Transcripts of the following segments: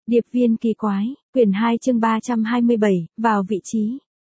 Điệp viên kỳ quái, quyển 2 chương 327, vào vị trí.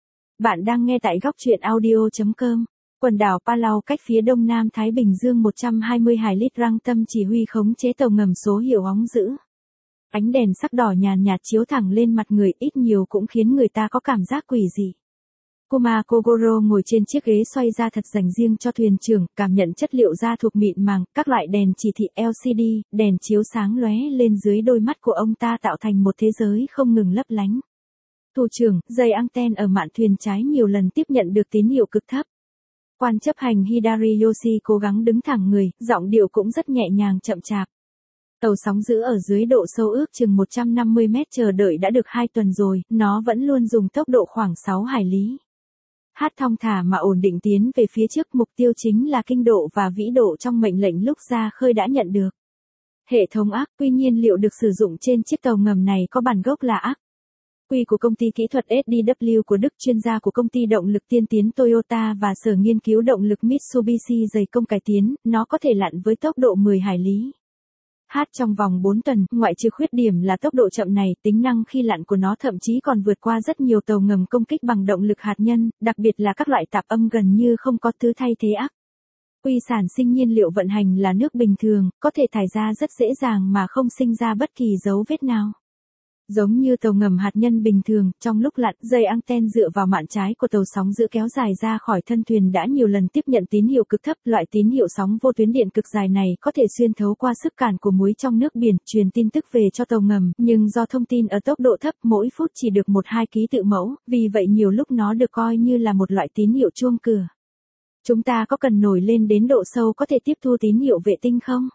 Bạn đang nghe tại góc truyện audio.com. Quần đảo Palau cách phía đông nam Thái Bình Dương 120 hải lít Rang Tâm chỉ huy khống chế tàu ngầm số hiệu óng dữ. Ánh đèn sắc đỏ nhàn nhạt chiếu thẳng lên mặt người, ít nhiều cũng khiến người ta có cảm giác quỷ dị. Kuma Kogoro ngồi trên chiếc ghế xoay ra thật dành riêng cho thuyền trưởng, cảm nhận chất liệu da thuộc mịn màng, các loại đèn chỉ thị LCD, đèn chiếu sáng lóe lên dưới đôi mắt của ông ta tạo thành một thế giới không ngừng lấp lánh. Thủ trưởng, dây anten ở mạn thuyền trái nhiều lần tiếp nhận được tín hiệu cực thấp. Quan chấp hành Hidari Yoshi cố gắng đứng thẳng người, giọng điệu cũng rất nhẹ nhàng chậm chạp. Tàu sóng dữ ở dưới độ sâu ước chừng 150 mét chờ đợi đã được 2 tuần rồi, nó vẫn luôn dùng tốc độ khoảng 6 hải lý. Hát thong thả mà ổn định tiến về phía trước, mục tiêu chính là kinh độ và vĩ độ trong mệnh lệnh lúc ra khơi đã nhận được. Hệ thống ác quy nhiên liệu được sử dụng trên chiếc tàu ngầm này có bản gốc là ác quy của công ty kỹ thuật SDW của Đức, chuyên gia của công ty động lực tiên tiến Toyota và sở nghiên cứu động lực Mitsubishi dày công cải tiến, nó có thể lặn với tốc độ 10 hải lý. Hát trong vòng 4 tuần, ngoại trừ khuyết điểm là tốc độ chậm này, tính năng khi lặn của nó thậm chí còn vượt qua rất nhiều tàu ngầm công kích bằng động lực hạt nhân, đặc biệt là các loại tạp âm gần như không có thứ thay thế ác quy sản sinh nhiên liệu vận hành là nước bình thường, có thể thải ra rất dễ dàng mà không sinh ra bất kỳ dấu vết nào. Giống như tàu ngầm hạt nhân bình thường, trong lúc lặn, dây anten dựa vào mạn trái của tàu sóng dữ kéo dài ra khỏi thân thuyền đã nhiều lần tiếp nhận tín hiệu cực thấp. Loại tín hiệu sóng vô tuyến điện cực dài này có thể xuyên thấu qua sức cản của muối trong nước biển, truyền tin tức về cho tàu ngầm, nhưng do thông tin ở tốc độ thấp, mỗi phút chỉ được 1-2 ký tự mẫu, vì vậy nhiều lúc nó được coi như là một loại tín hiệu chuông cửa. Chúng ta có cần nổi lên đến độ sâu có thể tiếp thu tín hiệu vệ tinh không?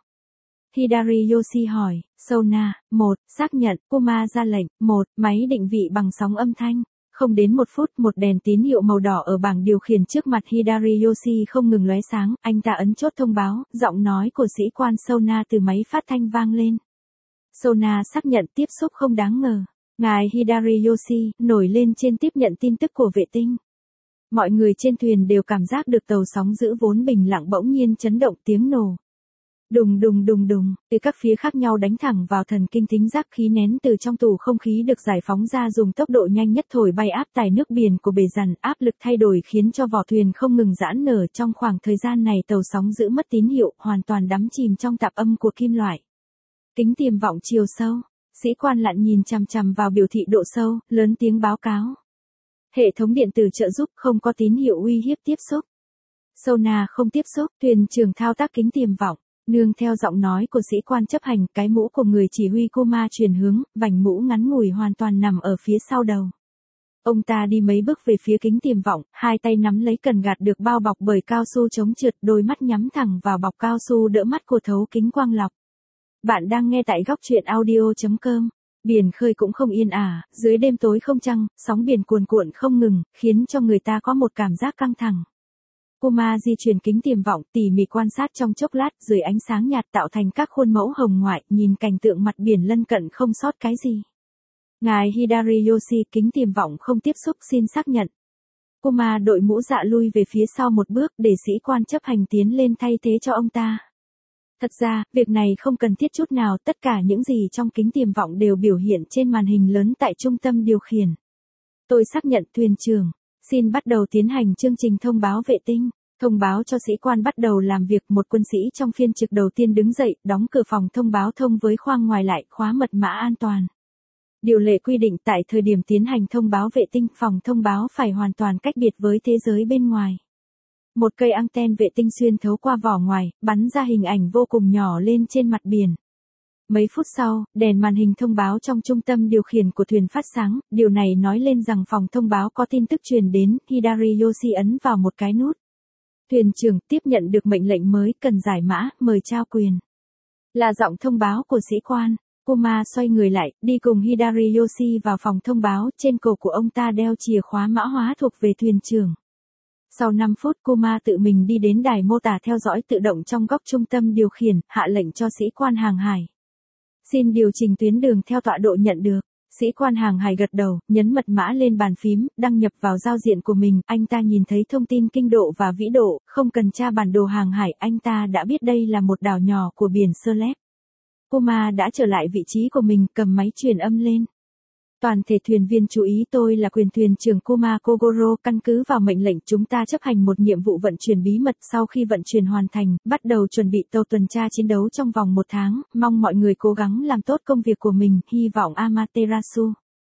Hidari Yoshi hỏi. Sonar, 1, xác nhận. Kuma ra lệnh. 1, máy định vị bằng sóng âm thanh. Không đến 1 phút, một đèn tín hiệu màu đỏ ở bảng điều khiển trước mặt Hidari Yoshi không ngừng lóe sáng, anh ta ấn chốt thông báo, giọng nói của sĩ quan Sonar từ máy phát thanh vang lên. Sonar xác nhận tiếp xúc không đáng ngờ. Ngài Hidari Yoshi, nổi lên trên tiếp nhận tin tức của vệ tinh. Mọi người trên thuyền đều cảm giác được tàu sóng dữ vốn bình lặng bỗng nhiên chấn động, tiếng nổ. Đùng đùng đùng đùng, từ các phía khác nhau đánh thẳng vào thần kinh thính giác, khí nén từ trong tủ không khí được giải phóng ra dùng tốc độ nhanh nhất thổi bay áp tải nước biển của bề dàn, áp lực thay đổi khiến cho vỏ thuyền không ngừng giãn nở. Trong khoảng thời gian này tàu sóng dữ mất tín hiệu, hoàn toàn đắm chìm trong tạp âm của kim loại. Kính tiềm vọng chiều sâu, sĩ quan lặn nhìn chằm chằm vào biểu thị độ sâu, lớn tiếng báo cáo. Hệ thống điện tử trợ giúp, không có tín hiệu uy hiếp tiếp xúc. Sonar không tiếp xúc, thuyền trưởng thao tác kính tiềm vọng. Nương theo giọng nói của sĩ quan chấp hành, cái mũ của người chỉ huy Kuma chuyển hướng, vành mũ ngắn ngủi hoàn toàn nằm ở phía sau đầu. Ông ta đi mấy bước về phía kính tiềm vọng, hai tay nắm lấy cần gạt được bao bọc bởi cao su chống trượt, đôi mắt nhắm thẳng vào bọc cao su đỡ mắt của thấu kính quang lọc. Bạn đang nghe tại góc truyện audio.com. Biển khơi cũng không yên ả, dưới đêm tối không trăng, sóng biển cuồn cuộn không ngừng, khiến cho người ta có một cảm giác căng thẳng. Kuma di chuyển kính tiềm vọng, tỉ mỉ quan sát trong chốc lát, dưới ánh sáng nhạt tạo thành các khuôn mẫu hồng ngoại, nhìn cảnh tượng mặt biển lân cận không sót cái gì. Ngài Hidari Yoshi, kính tiềm vọng không tiếp xúc, xin xác nhận. Kuma đội mũ dạ lui về phía sau một bước để sĩ quan chấp hành tiến lên thay thế cho ông ta. Thật ra, việc này không cần thiết chút nào, tất cả những gì trong kính tiềm vọng đều biểu hiện trên màn hình lớn tại trung tâm điều khiển. Tôi xác nhận, thuyền trưởng. Xin bắt đầu tiến hành chương trình thông báo vệ tinh. Thông báo cho sĩ quan bắt đầu làm việc. Một quân sĩ trong phiên trực đầu tiên đứng dậy, đóng cửa phòng thông báo thông với khoang ngoài lại, khóa mật mã an toàn. Điều lệ quy định tại thời điểm tiến hành thông báo vệ tinh, phòng thông báo phải hoàn toàn cách biệt với thế giới bên ngoài. Một cây anten vệ tinh xuyên thấu qua vỏ ngoài, bắn ra hình ảnh vô cùng nhỏ lên trên mặt biển. Mấy phút sau, đèn màn hình thông báo trong trung tâm điều khiển của thuyền phát sáng, điều này nói lên rằng phòng thông báo có tin tức truyền đến. Hidari Yoshi ấn vào một cái nút. Thuyền trưởng, tiếp nhận được mệnh lệnh mới, cần giải mã, mời trao quyền. Là giọng thông báo của sĩ quan. Kuma xoay người lại, đi cùng Hidari Yoshi vào phòng thông báo, trên cổ của ông ta đeo chìa khóa mã hóa thuộc về thuyền trưởng. Sau 5 phút, Kuma tự mình đi đến đài mô tả theo dõi tự động trong góc trung tâm điều khiển, hạ lệnh cho sĩ quan hàng hải. Xin điều chỉnh tuyến đường theo tọa độ nhận được. Sĩ quan hàng hải gật đầu, nhấn mật mã lên bàn phím, đăng nhập vào giao diện của mình. Anh ta nhìn thấy thông tin kinh độ và vĩ độ, không cần tra bản đồ hàng hải, anh ta đã biết đây là một đảo nhỏ của biển Celeb. Kuma đã trở lại vị trí của mình, cầm máy truyền âm lên. Toàn thể thuyền viên chú ý, tôi là quyền thuyền trưởng Kuma Kogoro, căn cứ vào mệnh lệnh chúng ta chấp hành một nhiệm vụ vận chuyển bí mật. Sau khi vận chuyển hoàn thành, bắt đầu chuẩn bị tàu tuần tra chiến đấu trong vòng 1 tháng, mong mọi người cố gắng làm tốt công việc của mình, hy vọng Amaterasu.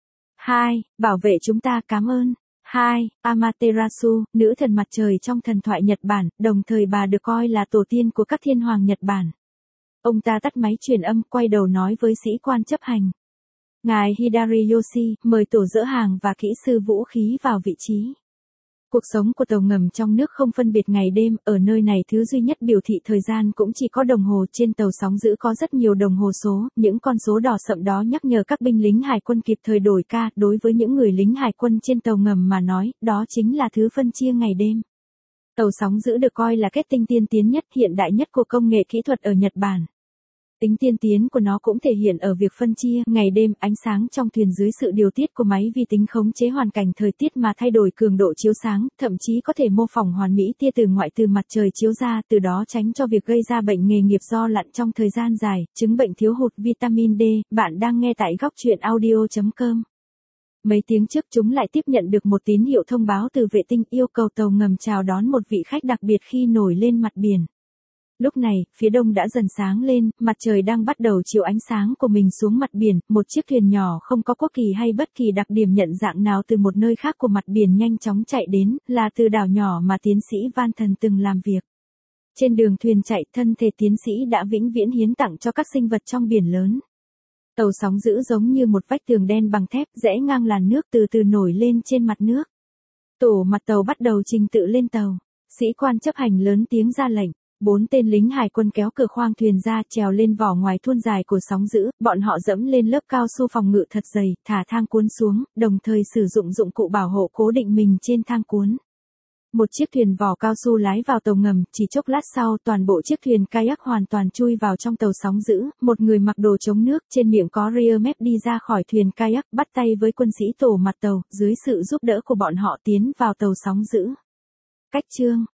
2. Bảo vệ chúng ta, cảm ơn. 2. Amaterasu, nữ thần mặt trời trong thần thoại Nhật Bản, đồng thời bà được coi là tổ tiên của các thiên hoàng Nhật Bản. Ông ta tắt máy truyền âm, quay đầu nói với sĩ quan chấp hành. Ngài Hidari Yoshi, mời tổ dỡ hàng và kỹ sư vũ khí vào vị trí. Cuộc sống của tàu ngầm trong nước không phân biệt ngày đêm, ở nơi này thứ duy nhất biểu thị thời gian cũng chỉ có đồng hồ. Trên tàu sóng dữ có rất nhiều đồng hồ số, những con số đỏ sậm đó nhắc nhở các binh lính hải quân kịp thời đổi ca. Đối với những người lính hải quân trên tàu ngầm mà nói, đó chính là thứ phân chia ngày đêm. Tàu sóng dữ được coi là kết tinh tiên tiến nhất, hiện đại nhất của công nghệ kỹ thuật ở Nhật Bản. Tính tiên tiến của nó cũng thể hiện ở việc phân chia ngày đêm, ánh sáng trong thuyền dưới sự điều tiết của máy vi tính khống chế hoàn cảnh thời tiết mà thay đổi cường độ chiếu sáng, thậm chí có thể mô phỏng hoàn mỹ tia từ ngoại từ mặt trời chiếu ra, từ đó tránh cho việc gây ra bệnh nghề nghiệp do lặn trong thời gian dài, chứng bệnh thiếu hụt vitamin D. Bạn đang nghe tại góc truyện audio.com. Mấy tiếng trước chúng lại tiếp nhận được một tín hiệu thông báo từ vệ tinh yêu cầu tàu ngầm chào đón một vị khách đặc biệt khi nổi lên mặt biển. Lúc này, phía đông đã dần sáng lên, mặt trời đang bắt đầu chiếu ánh sáng của mình xuống mặt biển, một chiếc thuyền nhỏ không có quốc kỳ hay bất kỳ đặc điểm nhận dạng nào từ một nơi khác của mặt biển nhanh chóng chạy đến, là từ đảo nhỏ mà tiến sĩ Van Thần từng làm việc. Trên đường thuyền chạy, thân thể tiến sĩ đã vĩnh viễn hiến tặng cho các sinh vật trong biển lớn. Tàu sóng dữ giống như một vách tường đen bằng thép, rẽ ngang làn nước từ từ nổi lên trên mặt nước. Tổ mặt tàu bắt đầu trình tự lên tàu. Sĩ quan chấp hành lớn tiếng ra lệnh. 4 tên lính hải quân kéo cửa khoang thuyền ra, trèo lên vỏ ngoài thuôn dài của sóng dữ, bọn họ dẫm lên lớp cao su phòng ngự thật dày, thả thang cuốn xuống, đồng thời sử dụng dụng cụ bảo hộ cố định mình trên thang cuốn. Một chiếc thuyền vỏ cao su lái vào tàu ngầm, chỉ chốc lát sau toàn bộ chiếc thuyền kayak hoàn toàn chui vào trong tàu sóng dữ, một người mặc đồ chống nước, trên miệng có rear map đi ra khỏi thuyền kayak, bắt tay với quân sĩ tổ mặt tàu, dưới sự giúp đỡ của bọn họ tiến vào tàu sóng dữ. Cách chương